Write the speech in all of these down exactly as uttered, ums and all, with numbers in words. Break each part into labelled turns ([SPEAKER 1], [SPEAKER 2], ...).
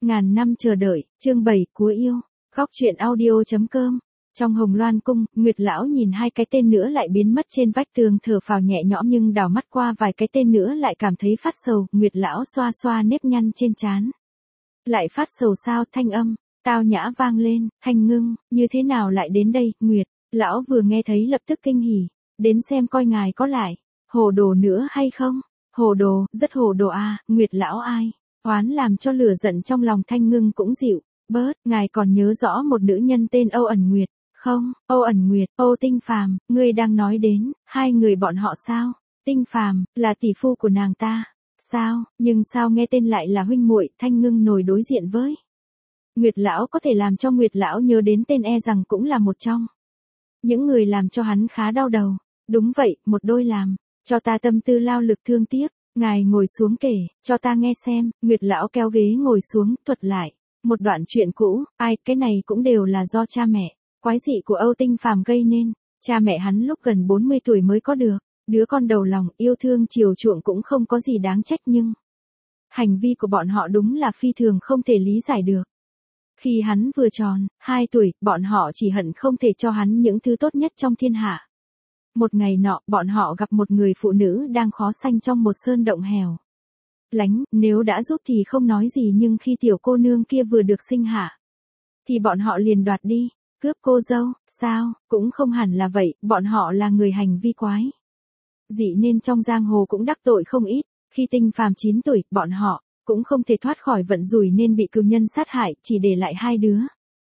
[SPEAKER 1] Ngàn năm chờ đợi, chương bảy, Cúa yêu. Góc truyện audio chấm com. Trong Hồng Loan cung, Nguyệt lão nhìn hai cái tên nữa lại biến mất trên vách tường, thở phào nhẹ nhõm, nhưng đảo mắt qua vài cái tên nữa lại cảm thấy phát sầu. Nguyệt lão xoa xoa nếp nhăn trên trán. Lại phát sầu sao? Thanh âm tao nhã vang lên. Thanh Ngưng, như thế nào lại đến đây? Nguyệt lão vừa nghe thấy lập tức kinh hỉ, đến xem coi ngài có lại hồ đồ nữa hay không. Hồ đồ, rất hồ đồ à? Nguyệt lão ai oán làm cho lửa giận trong lòng Thanh Ngưng cũng dịu bớt. Ngài còn nhớ rõ một nữ nhân tên Âu Ẩn Nguyệt không? Âu Ẩn Nguyệt, Âu Tinh Phàm, ngươi đang nói đến hai người bọn họ sao? Tinh Phàm là tỷ phu của nàng ta. Sao? Nhưng sao nghe tên lại là huynh muội? Thanh Ngưng nổi đối diện với Nguyệt lão, có thể làm cho Nguyệt lão nhớ đến tên, e rằng cũng là một trong những người làm cho hắn khá đau đầu. Đúng vậy, một đôi làm cho ta tâm tư lao lực thương tiếc. Ngài ngồi xuống kể cho ta nghe xem. Nguyệt lão kéo ghế ngồi xuống, thuật lại một đoạn chuyện cũ. Ai, cái này cũng đều là do cha mẹ quái dị của Âu Tinh Phàm gây nên. Cha mẹ hắn lúc gần bốn mươi tuổi mới có được đứa con đầu lòng, yêu thương chiều chuộng cũng không có gì đáng trách, nhưng hành vi của bọn họ đúng là phi thường không thể lý giải được. Khi hắn vừa tròn hai tuổi, bọn họ chỉ hận không thể cho hắn những thứ tốt nhất trong thiên hạ. Một ngày nọ, bọn họ gặp một người phụ nữ đang khó sanh trong một sơn động hẻo lánh, nếu đã giúp thì không nói gì, nhưng khi tiểu cô nương kia vừa được sinh hạ thì bọn họ liền đoạt đi, cướp cô dâu. Sao? Cũng không hẳn là vậy, bọn họ là người hành vi quái dị nên trong giang hồ cũng đắc tội không ít. Khi Tinh Phàm chín tuổi, bọn họ cũng không thể thoát khỏi vận rủi nên bị cừu nhân sát hại, chỉ để lại hai đứa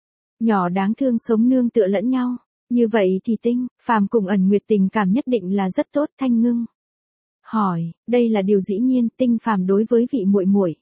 [SPEAKER 1] nhỏ đáng thương sống nương tựa lẫn nhau. Như vậy thì Tinh Phàm cùng Ẩn Nguyệt tình cảm nhất định là rất tốt. Thanh Ngưng hỏi, đây là điều dĩ nhiên, Tinh Phàm đối với vị muội muội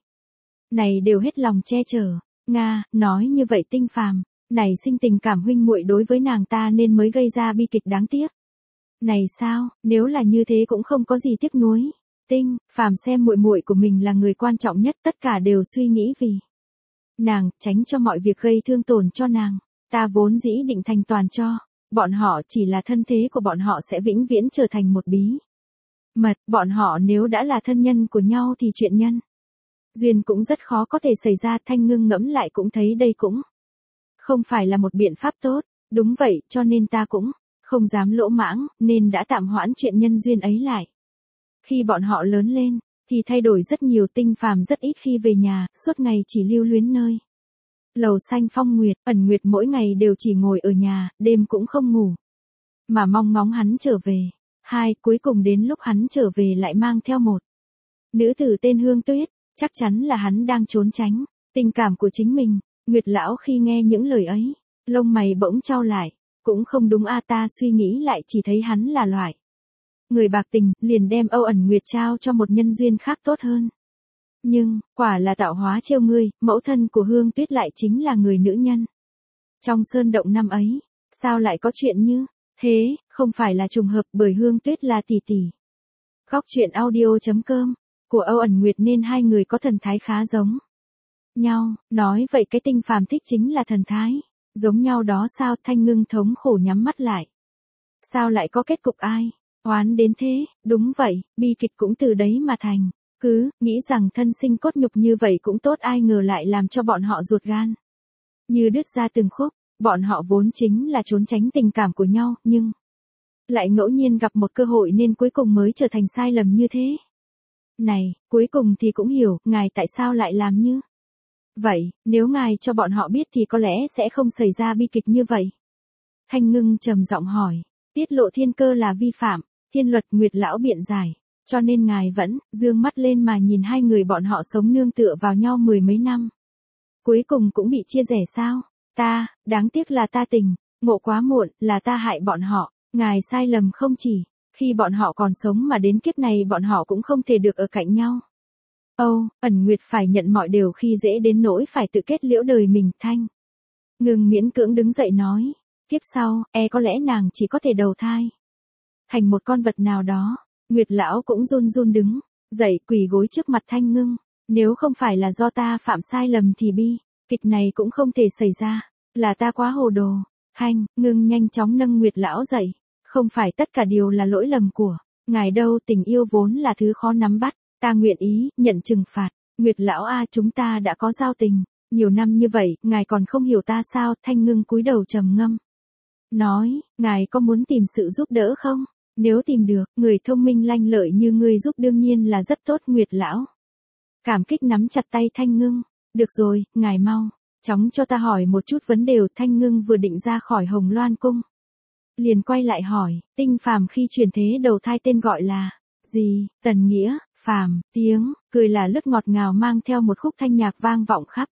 [SPEAKER 1] này đều hết lòng che chở. Nga, nói như vậy Tinh Phàm này sinh tình cảm huynh muội đối với nàng ta nên mới gây ra bi kịch đáng tiếc này sao? Nếu là như thế cũng không có gì tiếc nuối. Tinh Phàm xem muội muội của mình là người quan trọng nhất, tất cả đều suy nghĩ vì nàng, tránh cho mọi việc gây thương tổn cho nàng. Ta vốn dĩ định thành toàn cho bọn họ, chỉ là thân thế của bọn họ sẽ vĩnh viễn trở thành một bí mật. Bọn họ nếu đã là thân nhân của nhau thì chuyện nhân duyên cũng rất khó có thể xảy ra. Thanh Ngưng ngẫm lại cũng thấy đây cũng không phải là một biện pháp tốt. Đúng vậy, cho nên ta cũng không dám lỗ mãng, nên đã tạm hoãn chuyện nhân duyên ấy lại. Khi bọn họ lớn lên thì thay đổi rất nhiều. Tinh Phàm rất ít khi về nhà, suốt ngày chỉ lưu luyến nơi lầu xanh phong nguyệt. Ẩn Nguyệt mỗi ngày đều chỉ ngồi ở nhà, đêm cũng không ngủ, mà mong ngóng hắn trở về. Hai, cuối cùng đến lúc hắn trở về lại mang theo một nữ tử tên Hương Tuyết, chắc chắn là hắn đang trốn tránh tình cảm của chính mình. Nguyệt lão khi nghe những lời ấy, lông mày bỗng chau lại. Cũng không đúng a, ta suy nghĩ lại chỉ thấy hắn là loại người bạc tình, liền đem Âu Ẩn Nguyệt trao cho một nhân duyên khác tốt hơn. Nhưng, quả là tạo hóa trêu ngươi, mẫu thân của Hương Tuyết lại chính là người nữ nhân trong sơn động năm ấy. Sao lại có chuyện như thế? Không phải là trùng hợp, bởi Hương Tuyết là tỷ tỷ góc truyện audio chấm com của Âu Ẩn Nguyệt nên hai người có thần thái khá giống nhau. Nói vậy cái Tinh Phàm thích chính là thần thái giống nhau đó sao? Thanh Ngưng thống khổ nhắm mắt lại. Sao lại có kết cục ai oán đến thế? Đúng vậy, bi kịch cũng từ đấy mà thành. Cứ nghĩ rằng thân sinh cốt nhục như vậy cũng tốt, ai ngờ lại làm cho bọn họ ruột gan như đứt ra từng khúc. Bọn họ vốn chính là trốn tránh tình cảm của nhau, nhưng lại ngẫu nhiên gặp một cơ hội nên cuối cùng mới trở thành sai lầm như thế này. Cuối cùng thì cũng hiểu ngài tại sao lại làm như vậy. Nếu ngài cho bọn họ biết thì có lẽ sẽ không xảy ra bi kịch như vậy. Thanh Ngưng trầm giọng hỏi, tiết lộ thiên cơ là vi phạm thiên luật. Nguyệt lão biện giải, cho nên ngài vẫn dương mắt lên mà nhìn hai người bọn họ sống nương tựa vào nhau mười mấy năm, cuối cùng cũng bị chia rẽ sao? Ta, đáng tiếc là ta tình ngộ quá muộn, là ta hại bọn họ. Ngài sai lầm không chỉ khi bọn họ còn sống mà đến kiếp này bọn họ cũng không thể được ở cạnh nhau. Âu Ẩn Nguyệt phải nhận mọi điều khi dễ đến nỗi phải tự kết liễu đời mình. Thanh Ngưng miễn cưỡng đứng dậy nói, kiếp sau, e có lẽ nàng chỉ có thể đầu thai thành một con vật nào đó. Nguyệt lão cũng run run đứng dậy, quỳ gối trước mặt Thanh Ngưng. Nếu không phải là do ta phạm sai lầm thì bi kịch này cũng không thể xảy ra, là ta quá hồ đồ. Thanh Ngưng nhanh chóng nâng Nguyệt lão dậy. Không phải tất cả điều là lỗi lầm của ngài đâu, tình yêu vốn là thứ khó nắm bắt. Ta nguyện ý nhận trừng phạt. Nguyệt lão a, chúng ta đã có giao tình, Nhiều năm như vậy, ngài còn không hiểu ta sao? Thanh Ngưng cúi đầu trầm ngâm. Nói, ngài có muốn tìm sự giúp đỡ không? Nếu tìm được, người thông minh lanh lợi như ngươi giúp đương nhiên là rất tốt. Nguyệt lão cảm kích nắm chặt tay Thanh Ngưng. Được rồi, ngài mau chóng cho ta hỏi một chút vấn đề. Thanh Ngưng vừa định ra khỏi Hồng Loan cung, liền quay lại hỏi, Tinh Phàm khi chuyển thế đầu thai tên gọi là gì? Tần Nghĩa. Phàm, tiếng cười là lướt ngọt ngào mang theo một khúc thanh nhạc vang vọng khắp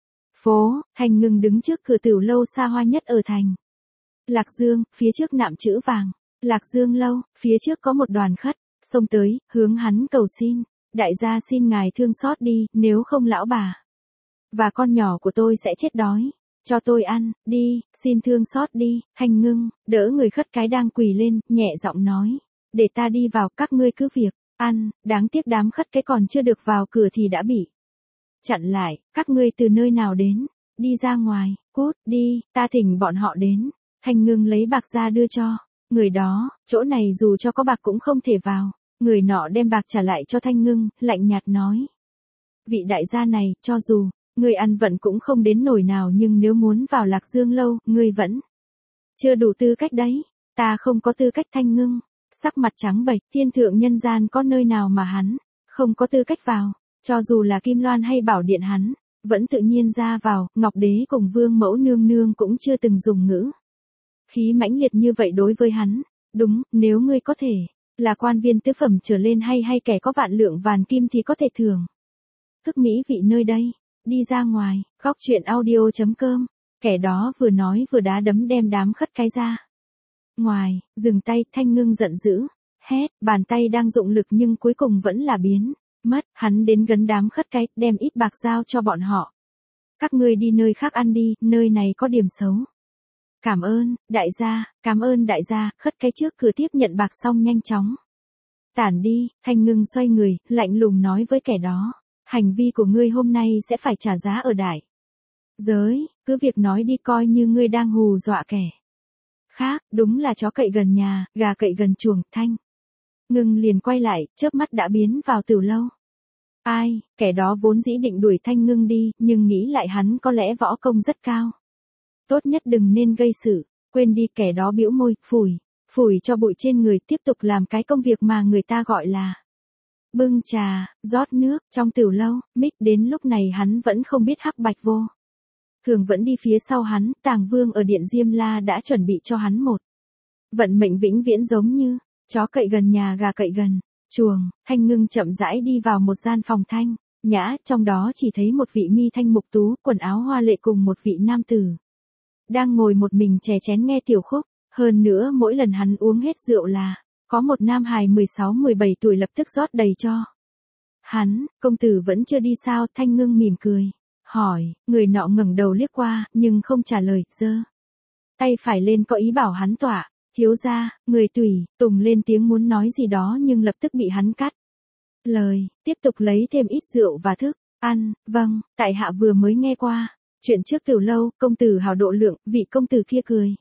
[SPEAKER 1] phố. Thanh Ngưng đứng trước cửa tiểu lâu xa hoa nhất ở thành Lạc Dương, phía trước nạm chữ vàng Lạc Dương lâu, phía trước có một đoàn khách xông tới, hướng hắn cầu xin, đại gia xin ngài thương xót đi, nếu không lão bà và con nhỏ của tôi sẽ chết đói. Cho tôi ăn, đi, xin thương xót đi. Thanh Ngưng đỡ người khất cái đang quỳ lên, nhẹ giọng nói, để ta đi vào, các ngươi cứ việc ăn. Đáng tiếc đám khất cái còn chưa được vào cửa thì đã bị chặn lại. Các ngươi từ nơi nào đến? Đi ra ngoài, cút đi, ta thỉnh bọn họ đến. Thanh Ngưng lấy bạc ra đưa cho người đó, chỗ này dù cho có bạc cũng không thể vào. Người nọ đem bạc trả lại cho Thanh Ngưng, lạnh nhạt nói, vị đại gia này, cho dù ngươi ăn vận cũng không đến nổi nào, nhưng nếu muốn vào Lạc Dương lâu, ngươi vẫn chưa đủ tư cách đấy. Ta không có tư cách. Thanh Ngưng sắc mặt trắng bệch, thiên thượng nhân gian có nơi nào mà hắn không có tư cách vào. Cho dù là Kim Loan hay Bảo Điện hắn vẫn tự nhiên ra vào. Ngọc Đế cùng Vương Mẫu nương nương cũng chưa từng dùng ngữ khí mãnh liệt như vậy đối với hắn. Đúng, nếu ngươi có thể là quan viên tứ phẩm trở lên hay hay kẻ có vạn lượng vàn kim thì có thể thưởng thức mỹ vị nơi đây. Đi ra ngoài. Góc truyện audio chấm com. Kẻ đó vừa nói vừa đá đấm đem đám khất cái ra ngoài. Dừng tay. Thanh Ngưng giận dữ hét, bàn tay đang dụng lực nhưng cuối cùng vẫn là biến mất. Hắn đến gần đám khất cái, đem ít bạc giao cho bọn họ. Các ngươi đi nơi khác ăn đi, nơi này có điểm xấu. Cảm ơn, đại gia. Cảm ơn đại gia. Khất cái trước cửa tiếp nhận bạc xong nhanh chóng tản đi. Thanh Ngưng xoay người, lạnh lùng nói với kẻ đó, hành vi của ngươi hôm nay sẽ phải trả giá ở đại giới. Cứ việc nói đi, coi như ngươi đang hù dọa kẻ khác. Đúng là chó cậy gần nhà, gà cậy gần chuồng. Thanh Ngưng liền quay lại, chớp mắt đã biến vào tiểu lâu. Ai? Kẻ đó vốn dĩ định đuổi Thanh Ngưng đi, nhưng nghĩ lại hắn có lẽ võ công rất cao, tốt nhất đừng nên gây sự. Quên đi. Kẻ đó bĩu môi, phủi phủi cho bụi trên người, tiếp tục làm cái công việc mà người ta gọi là bưng trà, rót nước. Trong tiểu lâu, Mích đến lúc này hắn vẫn không biết Hắc Bạch Vô Thường vẫn đi phía sau hắn. Tàng Vương ở điện Diêm La đã chuẩn bị cho hắn một vận mệnh vĩnh viễn, giống như chó cậy gần nhà, gà cậy gần chuồng. Thanh Ngưng chậm rãi đi vào một gian phòng thanh nhã, trong đó chỉ thấy một vị mi thanh mục tú, quần áo hoa lệ cùng một vị nam tử đang ngồi một mình chè chén nghe tiểu khúc. Hơn nữa mỗi lần hắn uống hết rượu là có một nam hài mười sáu mười bảy tuổi lập tức rót đầy cho hắn. Công tử vẫn chưa đi sao? Thanh Ngưng mỉm cười hỏi. Người nọ ngẩng đầu liếc qua, nhưng không trả lời, giơ tay phải lên có ý bảo hắn tỏa. Thiếu gia. Người tùy tùng lên tiếng muốn nói gì đó nhưng lập tức bị hắn cắt lời, tiếp tục lấy thêm ít rượu và thức ăn. Vâng, tại hạ vừa mới nghe qua chuyện trước tiểu lâu, công tử hào độ lượng. Vị công tử kia cười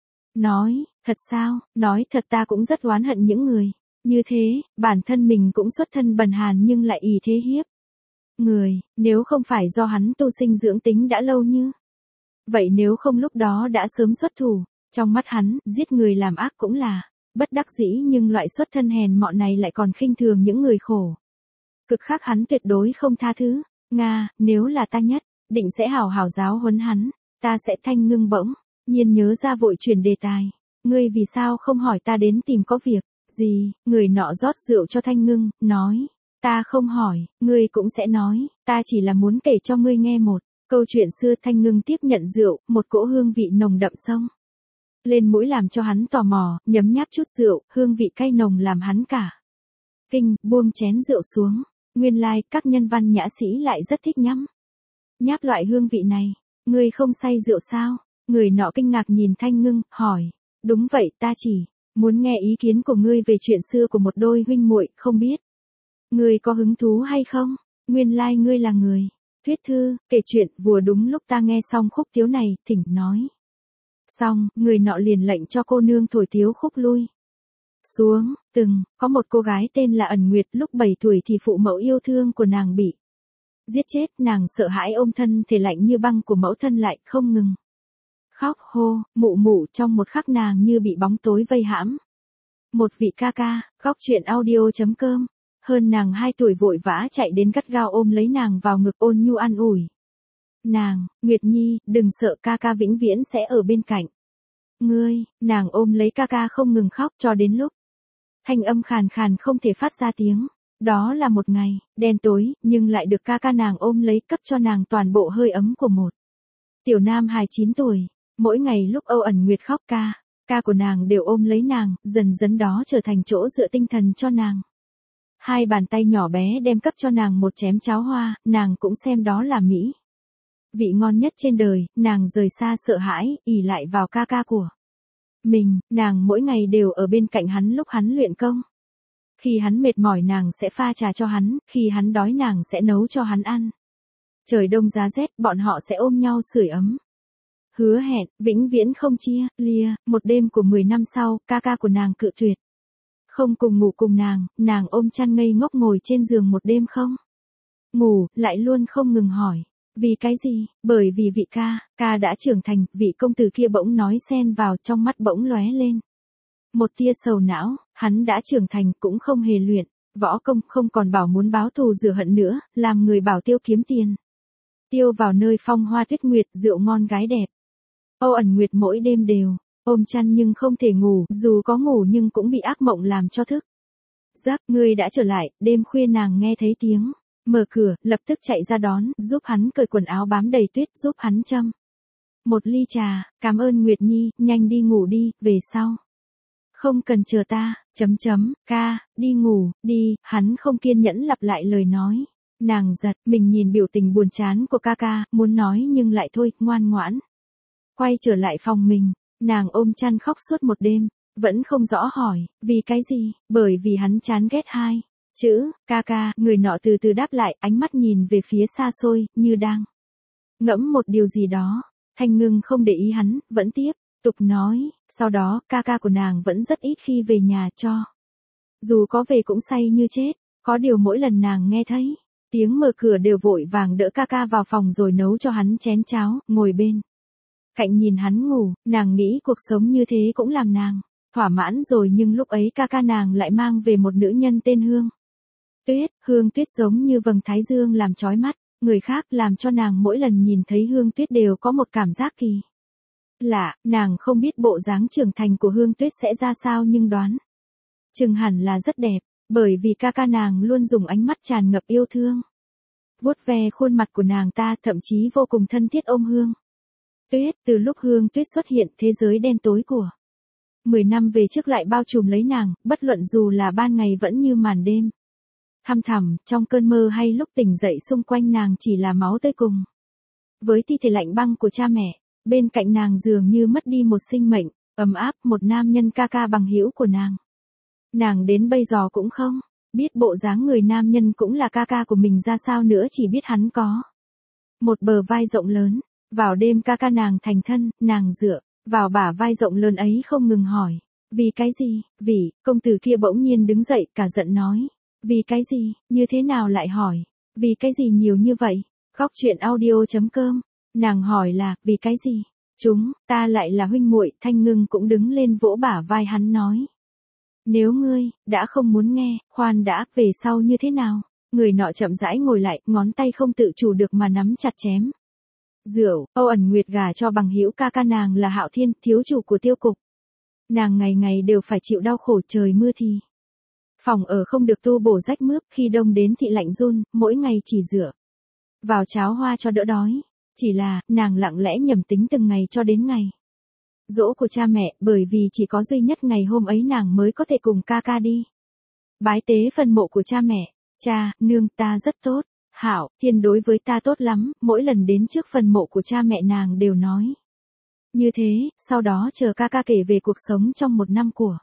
[SPEAKER 1] nói, thật sao? Nói thật, ta cũng rất oán hận những người như thế. Bản thân mình cũng xuất thân bần hàn nhưng lại ỷ thế hiếp người. Nếu không phải do hắn tu sinh dưỡng tính đã lâu như vậy, nếu không lúc đó đã sớm xuất thủ. Trong mắt hắn, giết người làm ác cũng là bất đắc dĩ, nhưng loại xuất thân hèn mọn này lại còn khinh thường những người khổ cực khác, hắn tuyệt đối không tha thứ. Nga, nếu là ta nhất định sẽ hảo hảo giáo huấn hắn. Ta sẽ. Thanh Ngưng bỗng nhiên nhớ ra, vội chuyển đề tài. Ngươi vì sao không hỏi ta đến tìm có việc gì? Người nọ rót rượu cho Thanh Ngưng, nói, ta không hỏi, ngươi cũng sẽ nói. Ta chỉ là muốn kể cho ngươi nghe một câu chuyện xưa. Thanh Ngưng tiếp nhận rượu, một cỗ hương vị nồng đậm xông lên mũi làm cho hắn tò mò, nhấm nháp chút rượu, hương vị cay nồng làm hắn cả kinh, buông chén rượu xuống. Nguyên lai, like, các nhân văn nhã sĩ lại rất thích nhắm nháp loại hương vị này. Ngươi không say rượu sao? Người nọ kinh ngạc nhìn Thanh Ngưng, hỏi. Đúng vậy, ta chỉ muốn nghe ý kiến của ngươi về chuyện xưa của một đôi huynh muội, không biết ngươi có hứng thú hay không? Nguyên lai like ngươi là người thuyết thư, kể chuyện. Vừa đúng lúc ta nghe xong khúc tiếu này, thỉnh nói xong, người nọ liền lệnh cho cô nương thổi tiếu khúc lui xuống. Từng có một cô gái tên là Ẩn Nguyệt, lúc bảy tuổi thì phụ mẫu yêu thương của nàng bị Giết chết, nàng sợ hãi ôm thân thể lạnh như băng của mẫu thân lại không ngừng khóc hô, mụ mụ, trong một khắc nàng như bị bóng tối vây hãm. Một vị ca ca, góc truyện audio.com, hơn nàng hai tuổi vội vã chạy đến gắt gao ôm lấy nàng vào ngực ôn nhu an ủi. Nàng, Nguyệt Nhi, đừng sợ, ca ca vĩnh viễn sẽ ở bên cạnh ngươi. Nàng ôm lấy ca ca không ngừng khóc cho đến lúc thanh âm khàn khàn không thể phát ra tiếng. Đó là một ngày, đen tối, nhưng lại được ca ca nàng ôm lấy cấp cho nàng toàn bộ hơi ấm của một tiểu nam hài chín tuổi. Mỗi ngày lúc Âu ẩn Nguyệt khóc ca, ca của nàng đều ôm lấy nàng, dần dần đó trở thành chỗ dựa tinh thần cho nàng. Hai bàn tay nhỏ bé đem cấp cho nàng một chén cháo hoa, nàng cũng xem đó là mỹ vị ngon nhất trên đời. Nàng rời xa sợ hãi, ỉ lại vào ca ca của mình, nàng mỗi ngày đều ở bên cạnh hắn lúc hắn luyện công. Khi hắn mệt mỏi nàng sẽ pha trà cho hắn, khi hắn đói nàng sẽ nấu cho hắn ăn. Trời đông giá rét, bọn họ sẽ ôm nhau sưởi ấm. Hứa hẹn, vĩnh viễn không chia, lìa. Một đêm của mười năm sau, ca ca của nàng cự tuyệt không cùng ngủ cùng nàng, nàng ôm chăn ngây ngốc ngồi trên giường một đêm không ngủ, lại luôn không ngừng hỏi. Vì cái gì? Bởi vì vị ca, ca đã trưởng thành. Vị công tử kia bỗng nói xen vào, trong mắt bỗng lóe lên một tia sầu não. Hắn đã trưởng thành, cũng không hề luyện võ công, không còn bảo muốn báo thù rửa hận nữa, làm người bảo tiêu kiếm tiền tiêu vào nơi phong hoa tuyết nguyệt, rượu ngon gái đẹp. Âu ẩn Nguyệt mỗi đêm đều ôm chăn nhưng không thể ngủ, dù có ngủ nhưng cũng bị ác mộng làm cho thức giấc. Ngươi đã trở lại. Đêm khuya nàng nghe thấy tiếng mở cửa, lập tức chạy ra đón, giúp hắn cởi quần áo bám đầy tuyết, giúp hắn châm một ly trà. Cảm ơn Nguyệt Nhi, nhanh đi ngủ đi, về sau không cần chờ ta, chấm chấm, ca, đi ngủ, đi. Hắn không kiên nhẫn lặp lại lời nói. Nàng giật mình nhìn biểu tình buồn chán của ca ca, muốn nói nhưng lại thôi, ngoan ngoãn quay trở lại phòng mình. Nàng ôm chăn khóc suốt một đêm, vẫn không rõ hỏi, vì cái gì? Bởi vì hắn chán ghét hai chữ, ca ca. Người nọ từ từ đáp lại, ánh mắt nhìn về phía xa xôi, như đang ngẫm một điều gì đó. Thanh Ngưng không để ý hắn, vẫn tiếp tục nói, sau đó, ca ca của nàng vẫn rất ít khi về nhà, cho dù có về cũng say như chết. Có điều mỗi lần nàng nghe thấy tiếng mở cửa đều vội vàng đỡ ca ca vào phòng rồi nấu cho hắn chén cháo, ngồi bên cạnh nhìn hắn ngủ. Nàng nghĩ cuộc sống như thế cũng làm nàng thỏa mãn rồi, nhưng lúc ấy ca ca nàng lại mang về một nữ nhân tên Hương Tuyết. Hương Tuyết giống như vầng thái dương làm chói mắt người khác, làm cho nàng mỗi lần nhìn thấy Hương Tuyết đều có một cảm giác kỳ lạ. Nàng không biết bộ dáng trưởng thành của Hương Tuyết sẽ ra sao, nhưng đoán chừng hẳn là rất đẹp, bởi vì ca ca nàng luôn dùng ánh mắt tràn ngập yêu thương vuốt ve khuôn mặt của nàng ta, thậm chí vô cùng thân thiết ôm Hương Tuyết. Từ lúc Hương Tuyết xuất hiện, thế giới đen tối của mười năm về trước lại bao trùm lấy nàng, bất luận dù là ban ngày vẫn như màn đêm thăm thẳm. Trong cơn mơ hay lúc tỉnh dậy, xung quanh nàng chỉ là máu tươi cùng với thi thể lạnh băng của cha mẹ. Bên cạnh nàng dường như mất đi một sinh mệnh ấm áp, một nam nhân ca ca bằng hữu của nàng. Nàng đến bây giờ cũng không biết bộ dáng người nam nhân cũng là ca ca của mình ra sao nữa, chỉ biết hắn có một bờ vai rộng lớn. Vào đêm ca ca nàng thành thân, nàng dựa vào bả vai rộng lớn ấy không ngừng hỏi, vì cái gì? Vì, công tử kia bỗng nhiên đứng dậy, cả giận nói, vì cái gì? Như thế nào lại hỏi, vì cái gì nhiều như vậy? Góc truyện audio.com, nàng hỏi là, vì cái gì? Chúng ta lại là huynh muội. Thanh Ngưng cũng đứng lên vỗ bả vai hắn nói, nếu ngươi đã không muốn nghe, khoan đã, về sau như thế nào? Người nọ chậm rãi ngồi lại, ngón tay không tự chủ được mà nắm chặt chém rượu. Âu ẩn Nguyệt gả cho bằng hữu ca ca nàng là Hạo Thiên, thiếu chủ của tiêu cục. Nàng ngày ngày đều phải chịu đau khổ, trời mưa thì phòng ở không được tu bổ rách mướp, khi đông đến thì lạnh run, mỗi ngày chỉ dựa vào cháo hoa cho đỡ đói. Chỉ là, nàng lặng lẽ nhầm tính từng ngày cho đến ngày giỗ của cha mẹ, bởi vì chỉ có duy nhất ngày hôm ấy nàng mới có thể cùng ca ca đi bái tế phần mộ của cha mẹ. Cha, nương, ta rất tốt. Hảo Thiên đối với ta tốt lắm, mỗi lần đến trước phần mộ của cha mẹ nàng đều nói như thế. Sau đó chờ ca ca kể về cuộc sống trong một năm của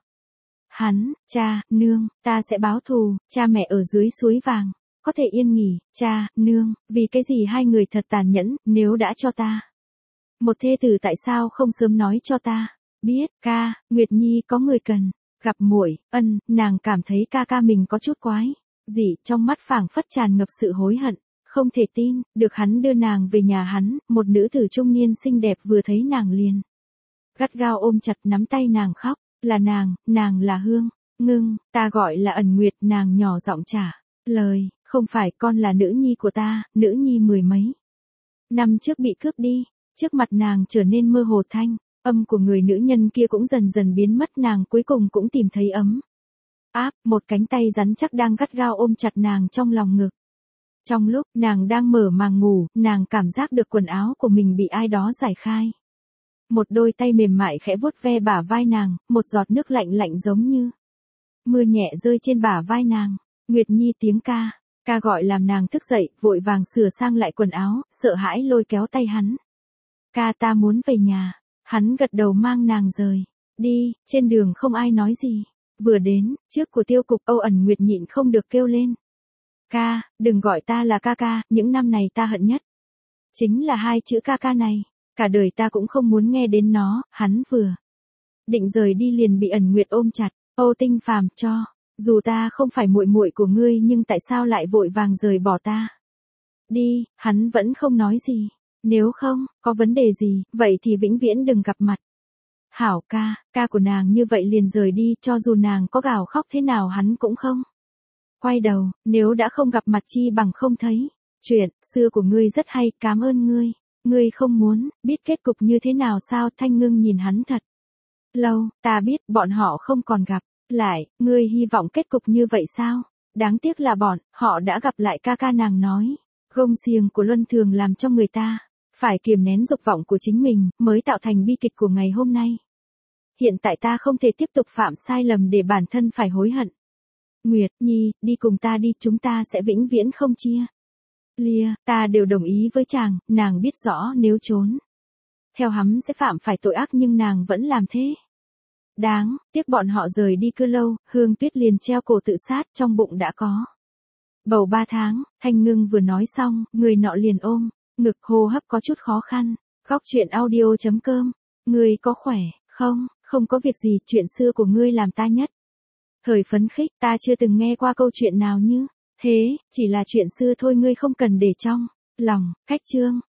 [SPEAKER 1] hắn. Cha, nương, ta sẽ báo thù. Cha mẹ ở dưới suối vàng có thể yên nghỉ. Cha, nương, vì cái gì hai người thật tàn nhẫn, nếu đã cho ta một thê tử tại sao không sớm nói cho ta biết? Ca, Nguyệt Nhi có người cần gặp muội. Ân. Nàng cảm thấy ca ca mình có chút quái dị, trong mắt phảng phất tràn ngập sự hối hận. không thể tin, được hắn đưa nàng về nhà hắn, một nữ tử trung niên xinh đẹp vừa thấy nàng liền. Gắt gao ôm chặt nắm tay nàng khóc, là nàng, nàng là Hương, Ngưng, ta gọi là Ẩn Nguyệt, nàng nhỏ giọng trả lời, không phải, con là nữ nhi của ta, nữ nhi mười mấy năm trước bị cướp đi. Trước mặt nàng trở nên mơ hồ, thanh âm của người nữ nhân kia cũng dần dần biến mất, nàng cuối cùng cũng tìm thấy ấm áp, một cánh tay rắn chắc đang gắt gao ôm chặt nàng trong lòng ngực. Trong lúc nàng đang mở màng ngủ, nàng cảm giác được quần áo của mình bị ai đó giải khai. Một đôi tay mềm mại khẽ vuốt ve bả vai nàng, một giọt nước lạnh lạnh giống như mưa nhẹ rơi trên bả vai nàng. Nguyệt Nhi tiếng ca, ca gọi làm nàng thức dậy, vội vàng sửa sang lại quần áo, sợ hãi lôi kéo tay hắn. Ca, ta muốn về nhà. Hắn gật đầu mang nàng rời đi. Trên đường không ai nói gì. Vừa đến trước của tiêu cục, Âu Ẩn Nguyệt nhịn không được kêu lên. Ca, đừng gọi ta là ca ca, những năm này ta hận nhất chính là hai chữ ca ca này. Cả đời ta cũng không muốn nghe đến nó. Hắn vừa định rời đi liền bị Ẩn Nguyệt ôm chặt. Âu Tinh Phàm, cho dù ta không phải muội muội của ngươi, nhưng tại sao lại vội vàng rời bỏ ta đi? Hắn vẫn không nói gì. Nếu không có vấn đề gì, vậy thì vĩnh viễn đừng gặp mặt. Hảo ca, ca của nàng như vậy liền rời đi, cho dù nàng có gào khóc thế nào hắn cũng không quay đầu. Nếu đã không gặp mặt chi bằng không thấy. Chuyện xưa của ngươi rất hay, cảm ơn ngươi. Ngươi không muốn biết kết cục như thế nào sao? Thanh Ngưng nhìn hắn thật lâu. Ta biết bọn họ không còn gặp lại, ngươi hy vọng kết cục như vậy sao? Đáng tiếc là bọn họ đã gặp lại. Ca ca, nàng nói, gông xiềng của luân thường làm cho người ta phải kiềm nén dục vọng của chính mình, mới tạo thành bi kịch của ngày hôm nay. Hiện tại ta không thể tiếp tục phạm sai lầm để bản thân phải hối hận. Nguyệt Nhi, đi cùng ta đi, chúng ta sẽ vĩnh viễn không chia lìa. Ta đều đồng ý với chàng. Nàng biết rõ nếu trốn theo hắn sẽ phạm phải tội ác, nhưng nàng vẫn làm thế. Đáng tiếc bọn họ rời đi cứ lâu, Hương Tuyết liền treo cổ tự sát, trong bụng đã có bầu ba tháng. Thanh Ngưng vừa nói xong, người nọ liền ôm ngực, hô hấp có chút khó khăn. Góc truyện audio chấm com. Ngươi có khỏe không? Không có việc gì, chuyện xưa của ngươi làm ta nhất thời phấn khích. Ta chưa từng nghe qua câu chuyện nào như thế, chỉ là chuyện xưa thôi, ngươi không cần để trong lòng. Cách chương